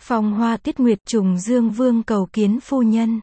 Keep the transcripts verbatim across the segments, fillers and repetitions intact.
Phong hoa tuyết nguyệt trùng dương vương cầu kiến phu nhân.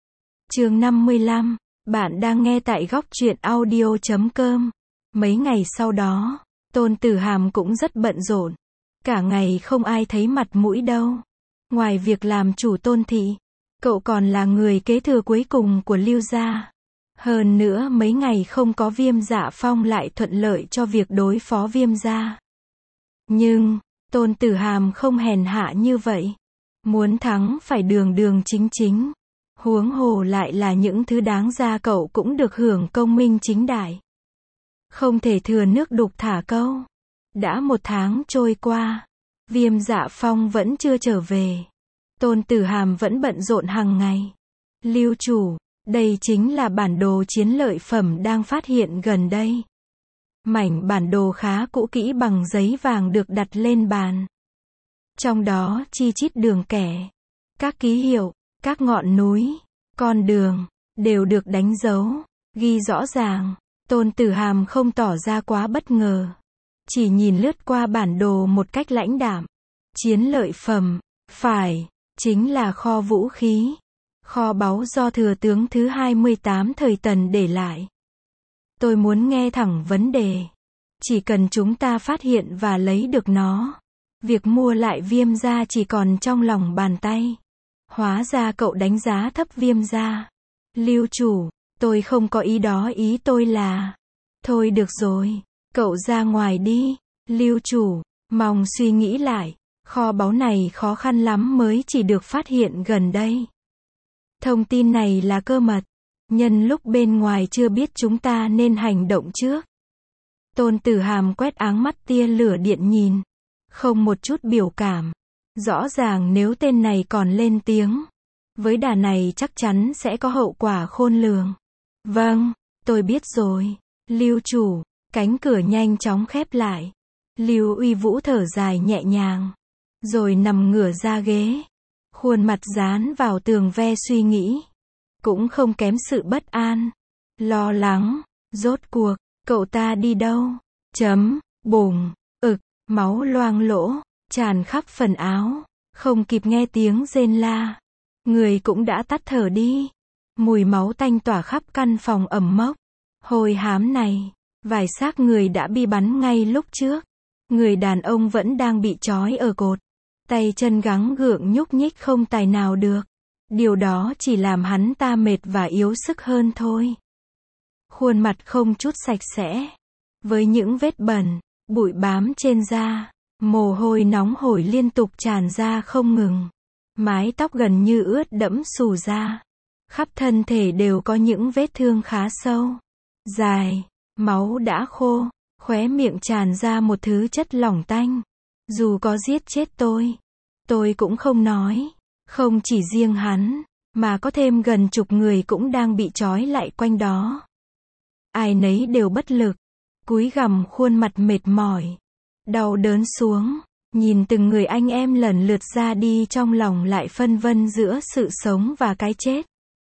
Chương năm mươi lăm, bạn đang nghe tại góc truyện audio chấm com. Mấy ngày sau đó, Tôn Tử Hàm cũng rất bận rộn. Cả ngày không ai thấy mặt mũi đâu. Ngoài việc làm chủ Tôn thị, cậu còn là người kế thừa cuối cùng của Lưu gia. Hơn nữa mấy ngày không có Viêm Dạ Phong lại thuận lợi cho việc đối phó Viêm gia. Nhưng, Tôn Tử Hàm không hèn hạ như vậy. Muốn thắng phải đường đường chính chính. Huống hồ lại là những thứ đáng ra cậu cũng được hưởng công minh chính đại. Không thể thừa nước đục thả câu. Đã một tháng trôi qua, Viêm Dạ Phong vẫn chưa trở về. Tôn Tử Hàm vẫn bận rộn hàng ngày. Lưu chủ, đây chính là bản đồ chiến lợi phẩm đang phát hiện gần đây. Mảnh bản đồ khá cũ kỹ bằng giấy vàng được đặt lên bàn. Trong đó chi chít đường kẻ, các ký hiệu, các ngọn núi, con đường, đều được đánh dấu, ghi rõ ràng. Tôn Tử Hàm không tỏ ra quá bất ngờ. Chỉ nhìn lướt qua bản đồ một cách lãnh đạm. Chiến lợi phẩm, phải, chính là kho vũ khí. Kho báu do thừa tướng thứ hai mươi tám thời Tần để lại. Tôi muốn nghe thẳng vấn đề. Chỉ cần chúng ta phát hiện và lấy được nó, việc mua lại Viêm gia chỉ còn trong lòng bàn tay. Hóa ra cậu đánh giá thấp Viêm gia. Lưu chủ, tôi không có ý đó, ý tôi là... Thôi được rồi, cậu ra ngoài đi. Lưu chủ, mong suy nghĩ lại. Kho báu này khó khăn lắm mới chỉ được phát hiện gần đây. Thông tin này là cơ mật. Nhân lúc bên ngoài chưa biết, chúng ta nên hành động trước. Tôn Tử Hàm quét áng mắt tia lửa điện nhìn. Không một chút biểu cảm. Rõ ràng nếu tên này còn lên tiếng, với đà này chắc chắn sẽ có hậu quả khôn lường. Vâng, tôi biết rồi. Lưu chủ, cánh cửa nhanh chóng khép lại. Lưu Uy Vũ thở dài nhẹ nhàng, rồi nằm ngửa ra ghế. Khuôn mặt dán vào tường ve suy nghĩ. Cũng không kém sự bất an, lo lắng. Rốt cuộc, cậu ta đi đâu? Chấm, bùng, ực, máu loang lỗ, tràn khắp phần áo. Không kịp nghe tiếng rên la, người cũng đã tắt thở đi. Mùi máu tanh tỏa khắp căn phòng ẩm mốc. Hôi hám này, vài xác người đã bị bắn ngay lúc trước. Người đàn ông vẫn đang bị trói ở cột. Tay chân gắng gượng nhúc nhích không tài nào được. Điều đó chỉ làm hắn ta mệt và yếu sức hơn thôi. Khuôn mặt không chút sạch sẽ, với những vết bẩn, bụi bám trên da. Mồ hôi nóng hổi liên tục tràn ra không ngừng. Mái tóc gần như ướt đẫm xù ra. Khắp thân thể đều có những vết thương khá sâu, dài. Máu đã khô. Khóe miệng tràn ra một thứ chất lỏng tanh. Dù có giết chết tôi, tôi cũng không nói. Không chỉ riêng hắn, mà có thêm gần chục người cũng đang bị trói lại quanh đó. Ai nấy đều bất lực, cúi gằm khuôn mặt mệt mỏi, đau đớn xuống. Nhìn từng người anh em lần lượt ra đi, trong lòng lại phân vân giữa sự sống và cái chết.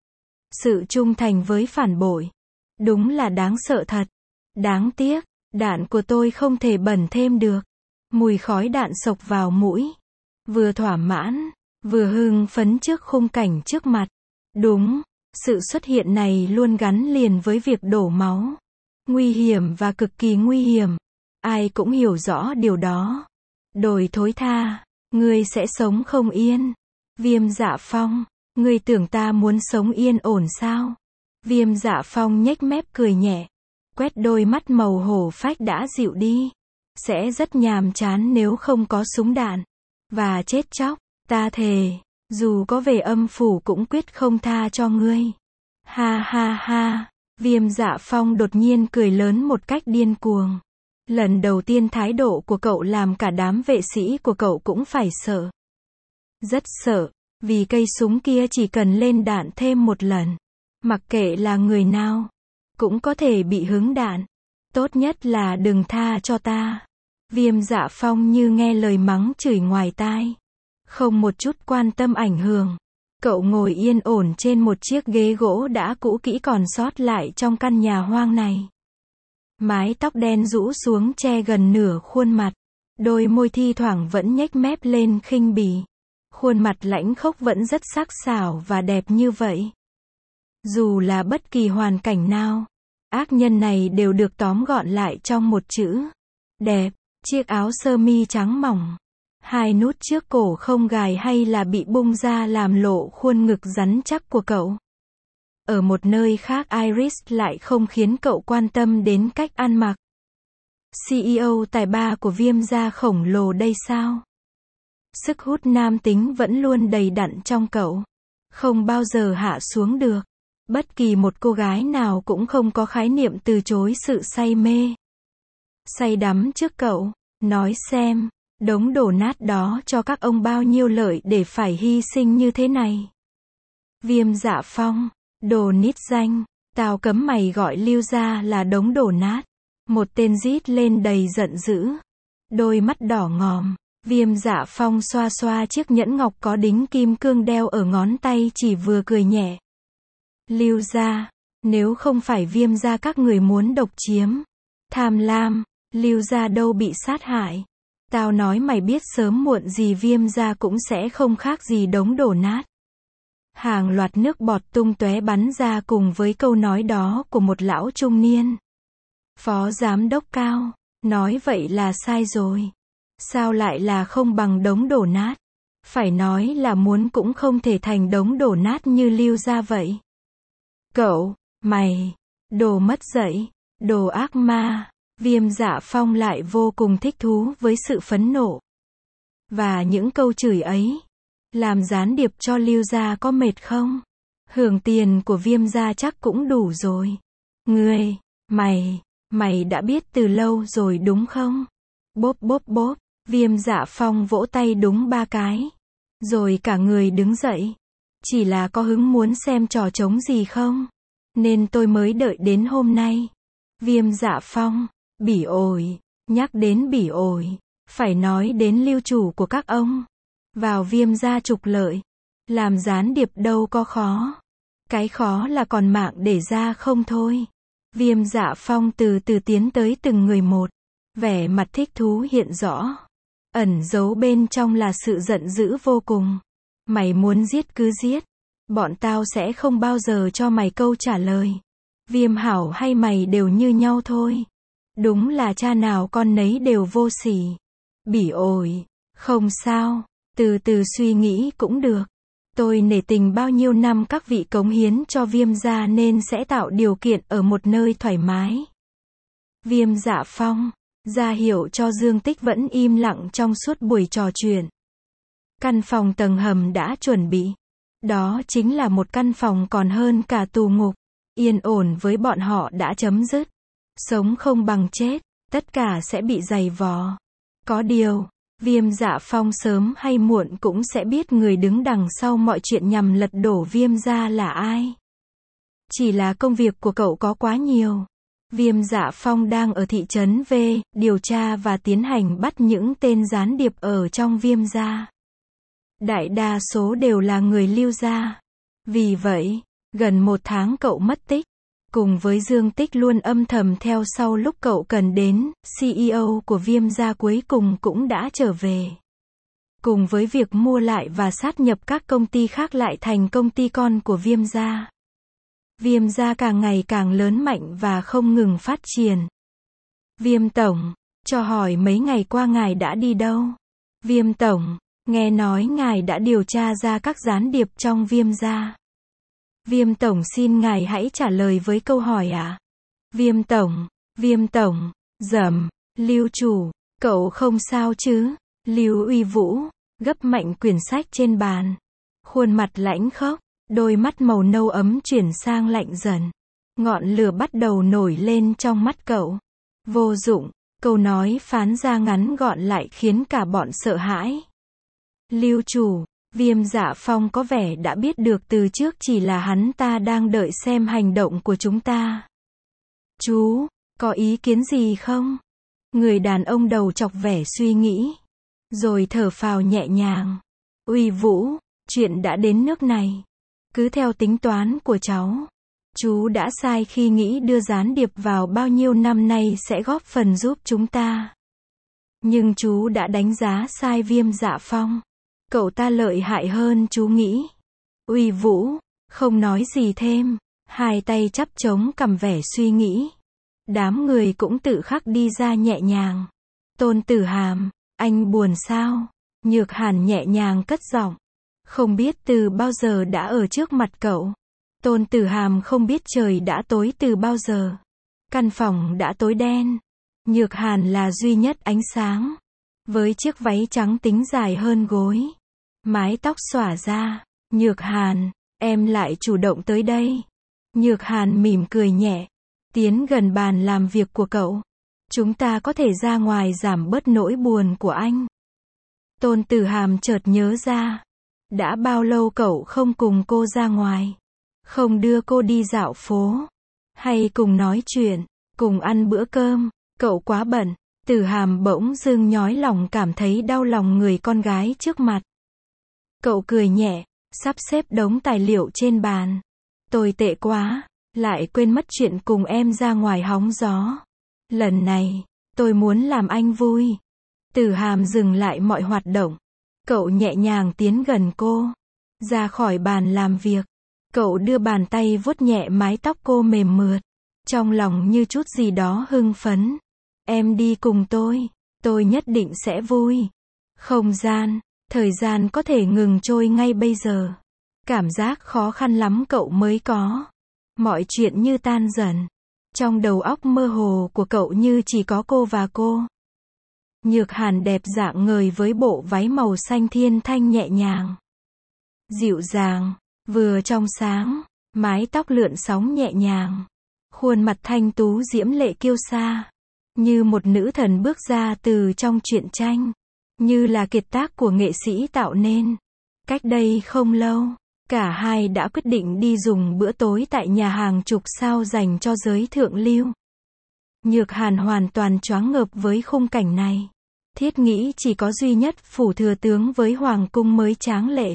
Sự trung thành với phản bội, đúng là đáng sợ thật. Đáng tiếc, đạn của tôi không thể bẩn thêm được. Mùi khói đạn xộc vào mũi. Vừa thỏa mãn, vừa hưng phấn trước khung cảnh trước mặt. Đúng, sự xuất hiện này luôn gắn liền với việc đổ máu. Nguy hiểm và cực kỳ nguy hiểm. Ai cũng hiểu rõ điều đó. Đồi thối tha, ngươi sẽ sống không yên. Viêm Dạ Phong, ngươi tưởng ta muốn sống yên ổn sao? Viêm Dạ Phong nhếch mép cười nhẹ. Quét đôi mắt màu hổ phách đã dịu đi. Sẽ rất nhàm chán nếu không có súng đạn. Và chết chóc, ta thề, dù có về âm phủ cũng quyết không tha cho ngươi. Ha ha ha, Viêm Dạ Phong đột nhiên cười lớn một cách điên cuồng. Lần đầu tiên thái độ của cậu làm cả đám vệ sĩ của cậu cũng phải sợ. Rất sợ, vì cây súng kia chỉ cần lên đạn thêm một lần, mặc kệ là người nào, cũng có thể bị hứng đạn. Tốt nhất là đừng tha cho ta. Viêm Dạ Phong như nghe lời mắng chửi ngoài tai. Không một chút quan tâm ảnh hưởng. Cậu ngồi yên ổn trên một chiếc ghế gỗ đã cũ kỹ còn sót lại trong căn nhà hoang này. Mái tóc đen rũ xuống che gần nửa khuôn mặt. Đôi môi thi thoảng vẫn nhếch mép lên khinh bỉ. Khuôn mặt lãnh khốc vẫn rất sắc sảo và đẹp như vậy. Dù là bất kỳ hoàn cảnh nào, ác nhân này đều được tóm gọn lại trong một chữ. Đẹp. Chiếc áo sơ mi trắng mỏng. Hai nút trước cổ không gài hay là bị bung ra làm lộ khuôn ngực rắn chắc của cậu. Ở một nơi khác Iris lại không khiến cậu quan tâm đến cách ăn mặc. xê e ô tài ba của Viêm gia khổng lồ đây sao? Sức hút nam tính vẫn luôn đầy đặn trong cậu. Không bao giờ hạ xuống được. Bất kỳ một cô gái nào cũng không có khái niệm từ chối sự say mê. Say đắm trước cậu. Nói xem, đống đổ nát đó cho các ông bao nhiêu lợi để phải hy sinh như thế này. Viêm Dạ Phong. Đồ nít danh. Tao cấm mày gọi Lưu gia là đống đổ nát. Một tên rít lên đầy giận dữ. Đôi mắt đỏ ngòm. Viêm Dạ Phong xoa xoa chiếc nhẫn ngọc có đính kim cương đeo ở ngón tay, chỉ vừa cười nhẹ. Lưu gia, nếu không phải Viêm gia các người muốn độc chiếm, tham lam, Lưu gia đâu bị sát hại. Tao nói mày biết sớm muộn gì Viêm gia cũng sẽ không khác gì đống đổ nát. Hàng loạt nước bọt tung tóe bắn ra cùng với câu nói đó của một lão trung niên. Phó giám đốc Cao, nói vậy là sai rồi. Sao lại là không bằng đống đổ nát? Phải nói là muốn cũng không thể thành đống đổ nát như Lưu gia vậy. Cậu, mày, đồ mất dạy, đồ ác ma. Viêm Dạ Phong lại vô cùng thích thú với sự phẫn nộ. Và những câu chửi ấy. Làm gián điệp cho Lưu gia có mệt không? Hưởng tiền của Viêm gia chắc cũng đủ rồi. Ngươi, mày, mày đã biết từ lâu rồi đúng không? Bốp bốp bốp. Viêm Dạ Phong vỗ tay đúng ba cái. Rồi cả người đứng dậy. Chỉ là có hứng muốn xem trò trống gì không? Nên tôi mới đợi đến hôm nay. Viêm Dạ Phong. Bỉ ổi. Nhắc đến bỉ ổi. Phải nói đến Lưu chủ của các ông. Vào Viêm gia trục lợi. Làm gián điệp đâu có khó. Cái khó là còn mạng để ra không thôi. Viêm Dạ Phong từ từ tiến tới từng người một. Vẻ mặt thích thú hiện rõ. Ẩn giấu bên trong là sự giận dữ vô cùng. Mày muốn giết cứ giết. Bọn tao sẽ không bao giờ cho mày câu trả lời. Viêm hảo hay mày đều như nhau thôi. Đúng là cha nào con nấy đều vô sỉ. Bỉ ổi. Không sao. Từ từ suy nghĩ cũng được. Tôi nể tình bao nhiêu năm các vị cống hiến cho Viêm gia nên sẽ tạo điều kiện ở một nơi thoải mái. Viêm Dạ Phong ra hiệu cho Dương Tích vẫn im lặng trong suốt buổi trò chuyện. Căn phòng tầng hầm đã chuẩn bị. Đó chính là một căn phòng còn hơn cả tù ngục. Yên ổn với bọn họ đã chấm dứt. Sống không bằng chết, tất cả sẽ bị giày vò. Có điều, Viêm Dạ Phong sớm hay muộn cũng sẽ biết người đứng đằng sau mọi chuyện nhằm lật đổ Viêm gia là ai. Chỉ là công việc của cậu có quá nhiều. Viêm Dạ Phong đang ở thị trấn V, điều tra và tiến hành bắt những tên gián điệp ở trong Viêm gia. Đại đa số đều là người Lưu gia. Vì vậy, gần một tháng cậu mất tích. Cùng với Dương Tích luôn âm thầm theo sau lúc cậu cần đến, xê e ô của Viêm gia cuối cùng cũng đã trở về. Cùng với việc mua lại và sát nhập các công ty khác lại thành công ty con của Viêm gia. Viêm gia càng ngày càng lớn mạnh và không ngừng phát triển. Viêm tổng, cho hỏi mấy ngày qua ngài đã đi đâu? Viêm tổng, nghe nói ngài đã điều tra ra các gián điệp trong Viêm gia. Viêm tổng xin ngài hãy trả lời với câu hỏi ạ. À? Viêm tổng, Viêm tổng, dầm, Lưu chủ, cậu không sao chứ? Lưu Uy Vũ, gấp mạnh quyển sách trên bàn. Khuôn mặt lãnh khốc, đôi mắt màu nâu ấm chuyển sang lạnh dần. Ngọn lửa bắt đầu nổi lên trong mắt cậu. Vô dụng, câu nói phán ra ngắn gọn lại khiến cả bọn sợ hãi. Lưu chủ, Viêm Dạ Phong có vẻ đã biết được từ trước, chỉ là hắn ta đang đợi xem hành động của chúng ta. Chú, có ý kiến gì không? Người đàn ông đầu chọc vẻ suy nghĩ. Rồi thở phào nhẹ nhàng. Uy Vũ, chuyện đã đến nước này. Cứ theo tính toán của cháu. Chú đã sai khi nghĩ đưa gián điệp vào bao nhiêu năm nay sẽ góp phần giúp chúng ta. Nhưng chú đã đánh giá sai Viêm Dạ Phong. Cậu ta lợi hại hơn chú nghĩ. Uy Vũ, không nói gì thêm, hai tay chắp chống cằm vẻ suy nghĩ. Đám người cũng tự khắc đi ra nhẹ nhàng. Tôn Tử Hàm, anh buồn sao? Nhược Hàn nhẹ nhàng cất giọng. Không biết từ bao giờ đã ở trước mặt cậu. Tôn Tử Hàm không biết trời đã tối từ bao giờ. Căn phòng đã tối đen. Nhược Hàn là duy nhất ánh sáng. Với chiếc váy trắng tính dài hơn gối. Mái tóc xõa ra. Nhược Hàn, em lại chủ động tới đây. Nhược Hàn mỉm cười nhẹ. Tiến gần bàn làm việc của cậu. Chúng ta có thể ra ngoài giảm bớt nỗi buồn của anh. Tôn Tử Hàm chợt nhớ ra. Đã bao lâu cậu không cùng cô ra ngoài? Không đưa cô đi dạo phố? Hay cùng nói chuyện? Cùng ăn bữa cơm? Cậu quá bận. Tử Hàm bỗng dưng nhói lòng cảm thấy đau lòng người con gái trước mặt. Cậu cười nhẹ, sắp xếp đống tài liệu trên bàn. Tôi tệ quá, lại quên mất chuyện cùng em ra ngoài hóng gió. Lần này, tôi muốn làm anh vui. Tử Hàm dừng lại mọi hoạt động. Cậu nhẹ nhàng tiến gần cô. Ra khỏi bàn làm việc. Cậu đưa bàn tay vuốt nhẹ mái tóc cô mềm mượt. Trong lòng như chút gì đó hưng phấn. Em đi cùng tôi. Tôi nhất định sẽ vui. Không gian, thời gian có thể ngừng trôi ngay bây giờ. Cảm giác khó khăn lắm cậu mới có. Mọi chuyện như tan dần. Trong đầu óc mơ hồ của cậu như chỉ có cô và cô. Nhược Hàn đẹp dạng ngời với bộ váy màu xanh thiên thanh nhẹ nhàng. Dịu dàng, vừa trong sáng, mái tóc lượn sóng nhẹ nhàng. Khuôn mặt thanh tú diễm lệ kiêu sa. Như một nữ thần bước ra từ trong truyện tranh. Như là kiệt tác của nghệ sĩ tạo nên. Cách đây không lâu, cả hai đã quyết định đi dùng bữa tối tại nhà hàng chục sao dành cho giới thượng lưu. Nhược Hàn hoàn toàn choáng ngợp với khung cảnh này. Thiết nghĩ chỉ có duy nhất phủ thừa tướng với hoàng cung mới tráng lệ.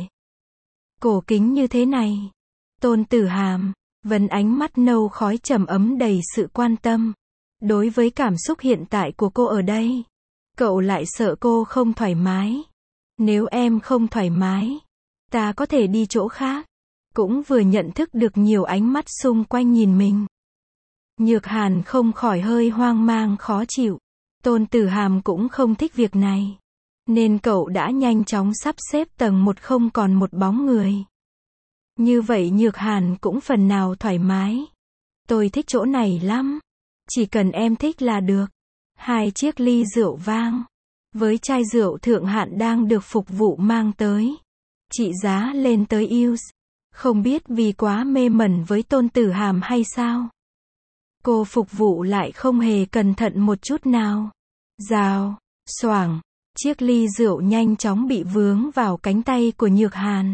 Cổ kính như thế này. Tôn Tử Hàm, vấn ánh mắt nâu khói trầm ấm đầy sự quan tâm. Đối với cảm xúc hiện tại của cô ở đây, cậu lại sợ cô không thoải mái. Nếu em không thoải mái, ta có thể đi chỗ khác. Cũng vừa nhận thức được nhiều ánh mắt xung quanh nhìn mình. Nhược Hàn không khỏi hơi hoang mang khó chịu. Tôn Tử Hàm cũng không thích việc này. Nên cậu đã nhanh chóng sắp xếp tầng một không còn một bóng người. Như vậy Nhược Hàn cũng phần nào thoải mái. Tôi thích chỗ này lắm. Chỉ cần em thích là được. Hai chiếc ly rượu vang. Với chai rượu thượng hạng đang được phục vụ mang tới. Trị giá lên tới euro. Không biết vì quá mê mẩn với Tôn Tử Hàm hay sao. Cô phục vụ lại không hề cẩn thận một chút nào. Rào, xoảng, chiếc ly rượu nhanh chóng bị vướng vào cánh tay của Nhược Hàn.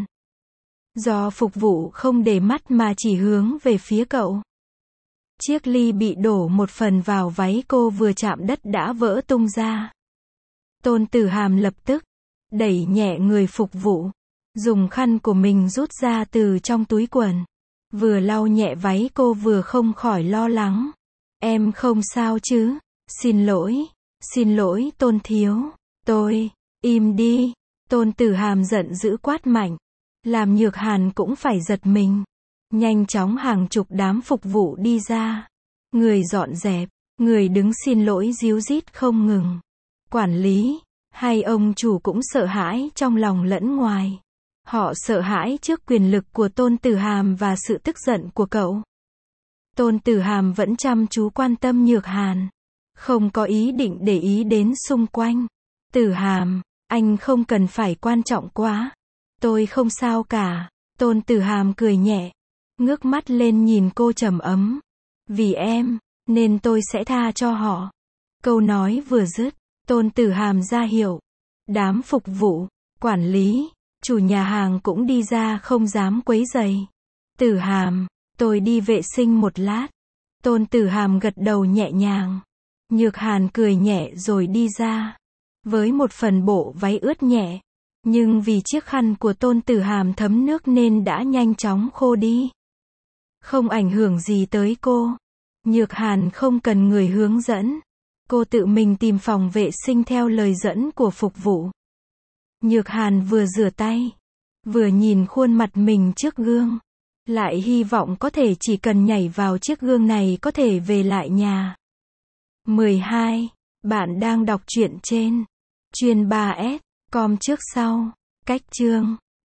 Do phục vụ không để mắt mà chỉ hướng về phía cậu. Chiếc ly bị đổ một phần vào váy cô vừa chạm đất đã vỡ tung ra. Tôn Tử Hàm lập tức đẩy nhẹ người phục vụ. Dùng khăn của mình rút ra từ trong túi quần. Vừa lau nhẹ váy cô vừa không khỏi lo lắng. Em không sao chứ? Xin lỗi. Xin lỗi Tôn thiếu. Tôi. Im đi. Tôn Tử Hàm giận dữ quát mạnh. Làm Nhược Hàn cũng phải giật mình. Nhanh chóng hàng chục đám phục vụ đi ra. Người dọn dẹp. Người đứng xin lỗi díu dít không ngừng. Quản lý. Hay ông chủ cũng sợ hãi trong lòng lẫn ngoài. Họ sợ hãi trước quyền lực của Tôn Tử Hàm và sự tức giận của cậu. Tôn Tử Hàm vẫn chăm chú quan tâm Nhược Hàn. Không có ý định để ý đến xung quanh. Tử Hàm, anh không cần phải quan trọng quá. Tôi không sao cả. Tôn Tử Hàm cười nhẹ. Ngước mắt lên nhìn cô trầm ấm. Vì em, nên tôi sẽ tha cho họ. Câu nói vừa dứt, Tôn Tử Hàm ra hiệu. Đám phục vụ, quản lý, chủ nhà hàng cũng đi ra không dám quấy rầy. Tử Hàm, tôi đi vệ sinh một lát. Tôn Tử Hàm gật đầu nhẹ nhàng. Nhược Hàn cười nhẹ rồi đi ra. Với một phần bộ váy ướt nhẹ. Nhưng vì chiếc khăn của Tôn Tử Hàm thấm nước nên đã nhanh chóng khô đi. Không ảnh hưởng gì tới cô. Nhược Hàn không cần người hướng dẫn. Cô tự mình tìm phòng vệ sinh theo lời dẫn của phục vụ. Nhược Hàn vừa rửa tay, vừa nhìn khuôn mặt mình trước gương. Lại hy vọng có thể chỉ cần nhảy vào chiếc gương này có thể về lại nhà. mười hai. Bạn đang đọc truyện trên chuyên ba S com trước sau. Cách chương